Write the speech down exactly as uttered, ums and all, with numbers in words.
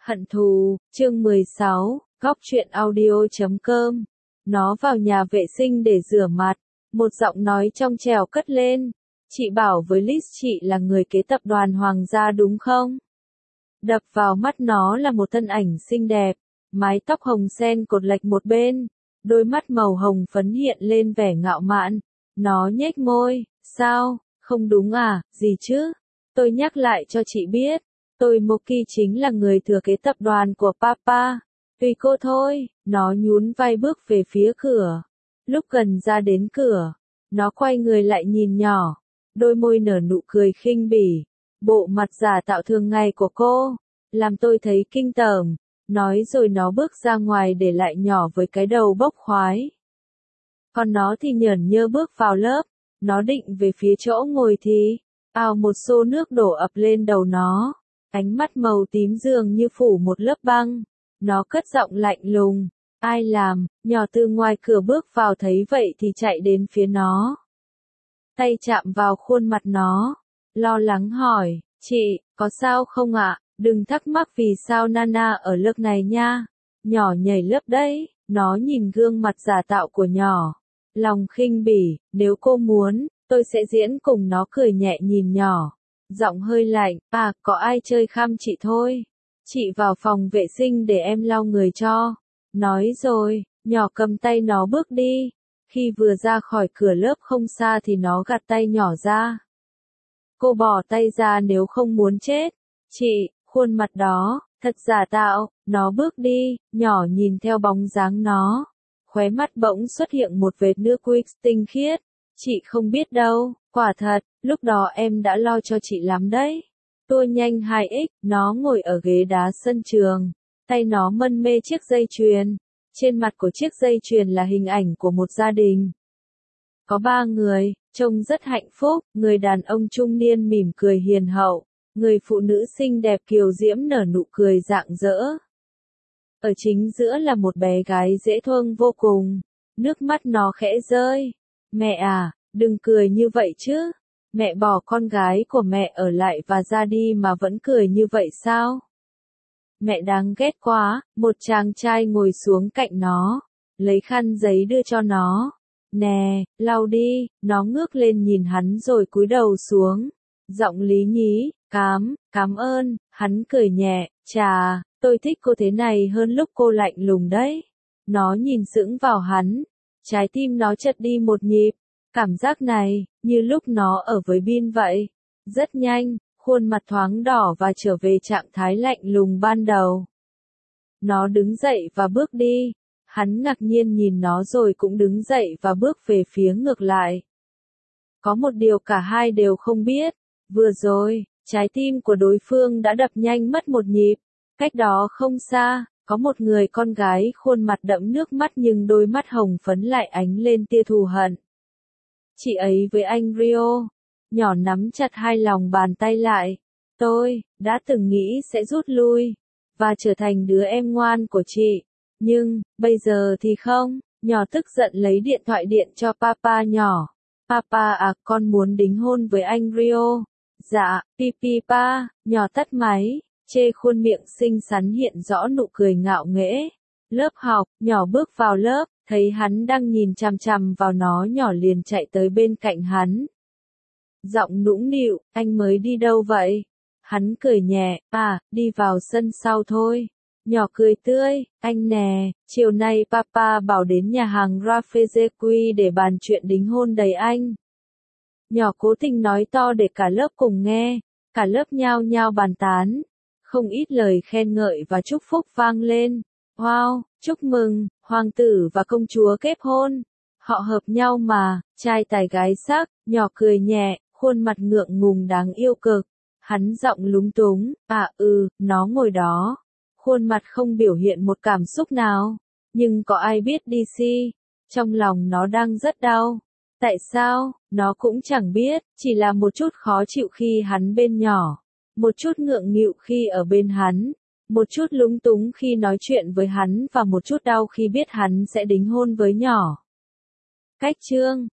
Hận thù, chương mười sáu, góc truyện audio chấm com. Nó vào nhà vệ sinh để rửa mặt, một giọng nói trong trẻo cất lên. Chị bảo với Liz chị là người kế tập đoàn Hoàng gia đúng không? Đập vào mắt nó là một thân ảnh xinh đẹp, mái tóc hồng sen cột lệch một bên, đôi mắt màu hồng phấn hiện lên vẻ ngạo mạn. Nó nhếch môi, sao, không đúng à, gì chứ? Tôi nhắc lại cho chị biết. Tôi Moki chính là người thừa kế tập đoàn của Papa. Tùy cô thôi, nó nhún vai bước về phía cửa. Lúc gần ra đến cửa, nó quay người lại nhìn nhỏ. Đôi môi nở nụ cười khinh bỉ. Bộ mặt giả tạo thường ngày của cô, làm tôi thấy kinh tởm. Nói rồi nó bước ra ngoài để lại nhỏ với cái đầu bốc khoái. Còn nó thì nhởn nhơ bước vào lớp. Nó định về phía chỗ ngồi thì, ào một xô nước đổ ập lên đầu nó. Ánh mắt màu tím dường như phủ một lớp băng. Nó cất giọng lạnh lùng. Ai làm? Nhỏ từ ngoài cửa bước vào thấy vậy thì chạy đến phía nó. Tay chạm vào khuôn mặt nó. Lo lắng hỏi, chị, có sao không ạ? Đừng thắc mắc vì sao Nana ở lớp này nha. Nhỏ nhảy lớp đấy. Nó nhìn gương mặt giả tạo của nhỏ. Lòng khinh bỉ, nếu cô muốn, tôi sẽ diễn cùng nó. Cười nhẹ nhìn nhỏ. Giọng hơi lạnh, à, có ai chơi khăm chị thôi. Chị vào phòng vệ sinh để em lau người cho. Nói rồi, nhỏ cầm tay nó bước đi. Khi vừa ra khỏi cửa lớp không xa thì nó gạt tay nhỏ ra. Cô bỏ tay ra nếu không muốn chết. Chị, khuôn mặt đó, thật giả tạo. Nó bước đi, nhỏ nhìn theo bóng dáng nó. Khóe mắt bỗng xuất hiện một vệt nước quýt tinh khiết. Chị không biết đâu, quả thật, lúc đó em đã lo cho chị lắm đấy. Tua nhanh hai x, nó ngồi ở ghế đá sân trường. Tay nó mân mê chiếc dây chuyền. Trên mặt của chiếc dây chuyền là hình ảnh của một gia đình. Có ba người, trông rất hạnh phúc. Người đàn ông trung niên mỉm cười hiền hậu. Người phụ nữ xinh đẹp kiều diễm nở nụ cười rạng rỡ. Ở chính giữa là một bé gái dễ thương vô cùng. Nước mắt nó khẽ rơi. Mẹ à, đừng cười như vậy chứ. Mẹ bỏ con gái của mẹ ở lại và ra đi mà vẫn cười như vậy sao? Mẹ đáng ghét quá. Một chàng trai ngồi xuống cạnh nó, lấy khăn giấy đưa cho nó. Nè, lau đi. Nó ngước lên nhìn hắn rồi cúi đầu xuống. Giọng lý nhí, cám, cám ơn. Hắn cười nhẹ, chà, tôi thích cô thế này hơn lúc cô lạnh lùng đấy. Nó nhìn sững vào hắn. Trái tim nó chợt đi một nhịp. Cảm giác này, như lúc nó ở với Bin vậy. Rất nhanh, khuôn mặt thoáng đỏ và trở về trạng thái lạnh lùng ban đầu. Nó đứng dậy và bước đi. Hắn ngạc nhiên nhìn nó rồi cũng đứng dậy và bước về phía ngược lại. Có một điều cả hai đều không biết. Vừa rồi, trái tim của đối phương đã đập nhanh mất một nhịp. Cách đó không xa, có một người con gái khuôn mặt đẫm nước mắt nhưng đôi mắt hồng phấn lại ánh lên tia thù hận. Chị ấy với anh Rio. Nhỏ nắm chặt hai lòng bàn tay lại. Tôi, đã từng nghĩ sẽ rút lui, và trở thành đứa em ngoan của chị. Nhưng, bây giờ thì không. Nhỏ tức giận lấy điện thoại điện cho Papa nhỏ. Papa à, con muốn đính hôn với anh Rio. Dạ, Pipi pa. Nhỏ tắt máy. Chê khuôn miệng xinh xắn hiện rõ nụ cười ngạo nghễ. Lớp học, nhỏ bước vào lớp, thấy hắn đang nhìn chằm chằm vào nó, nhỏ liền chạy tới bên cạnh hắn. Giọng nũng nịu, anh mới đi đâu vậy? Hắn cười nhẹ, à, đi vào sân sau thôi. Nhỏ cười tươi, anh nè, chiều nay Papa bảo đến nhà hàng Rafezequi để bàn chuyện đính hôn đầy anh. Nhỏ cố tình nói to để cả lớp cùng nghe, cả lớp nhao nhao bàn tán. Không ít lời khen ngợi và chúc phúc vang lên. Wow, chúc mừng, hoàng tử và công chúa kết hôn. Họ hợp nhau mà, trai tài gái sắc. Nhỏ cười nhẹ, khuôn mặt ngượng ngùng đáng yêu cực. Hắn giọng lúng túng, à ừ, nó ngồi đó. Khuôn mặt không biểu hiện một cảm xúc nào. Nhưng có ai biết đê xê, trong lòng nó đang rất đau. Tại sao, nó cũng chẳng biết, chỉ là một chút khó chịu khi hắn bên nhỏ. Một chút ngượng nghịu khi ở bên hắn. Một chút lúng túng khi nói chuyện với hắn và một chút đau khi biết hắn sẽ đính hôn với nhỏ. Cách chương